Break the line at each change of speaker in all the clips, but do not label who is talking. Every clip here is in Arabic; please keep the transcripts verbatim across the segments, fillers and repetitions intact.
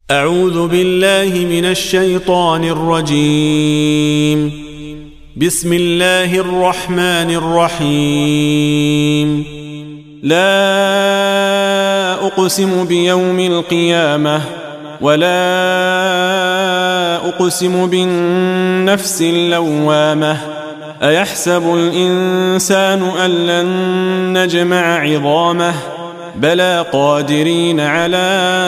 أعوذ بالله من الشيطان الرجيم. بسم الله الرحمن الرحيم. لا أقسم بيوم القيامة ولا أقسم بالنفس اللوامة أيحسب الإنسان أن لن نجمع عظامه بلى قادرين على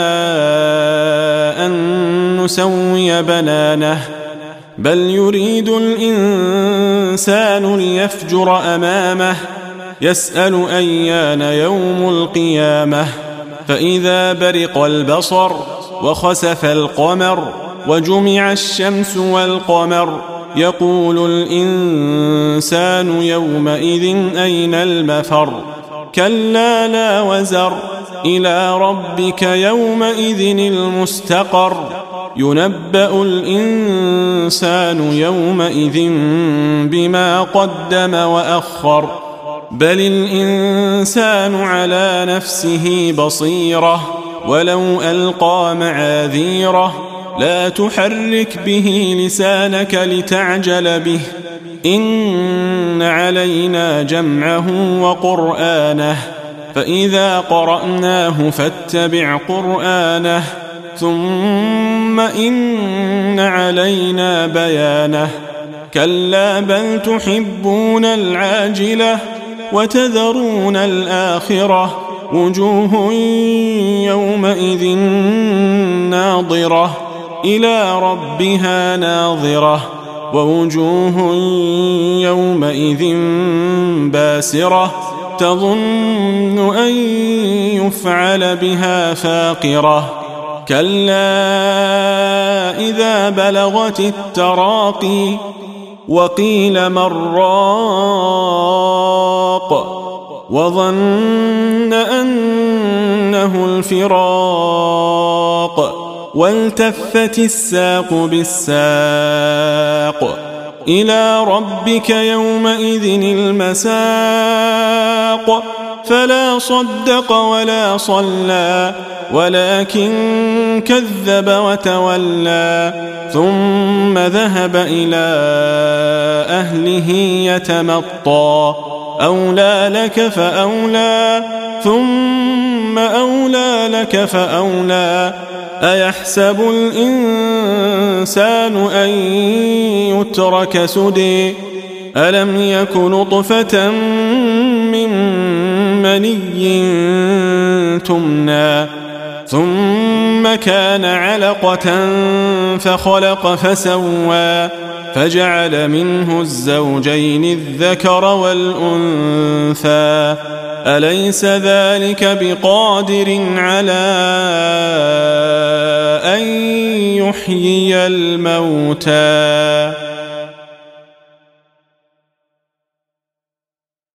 أن نسوي بنانه بل يريد الإنسان ليفجر أمامه يسأل أيان يوم القيامة فإذا برق البصر وخسف القمر وجمع الشمس والقمر يقول الإنسان يومئذ أين المفر كلا لا وزر إلى ربك يومئذ المستقر ينبأ الإنسان يومئذ بما قدم وأخر بل الإنسان على نفسه بصيرة ولو ألقى معاذيره لا تحرك به لسانك لتعجل به إن علينا جمعه وقرآنه فإذا قرأناه فاتبع قرآنه ثم إن علينا بيانه كلا بل تحبون العاجلة وتذرون الآخرة وجوه يومئذ ناظرة إلى ربها ناظرة ووجوه يومئذ باسرة تظن أن يفعل بها فاقرة كلا إذا بلغت التراقي وقيل من راق وظن أنه الفراق والتفت الساق بالساق إلى ربك يومئذ المساق فلا صدق ولا صلى ولكن كذب وتولى ثم ذهب إلى أهله يتمطى أولى لك فأولى ثم أولى لك فأولى أيحسب الإنسان أن يترك سدى ألم يك نطفة من مني تمنى ثم كان علقة فخلق فسوى فجعل منه الزوجين الذكر والأنثى أليس ذلك بقادر على أن يحيي الموتى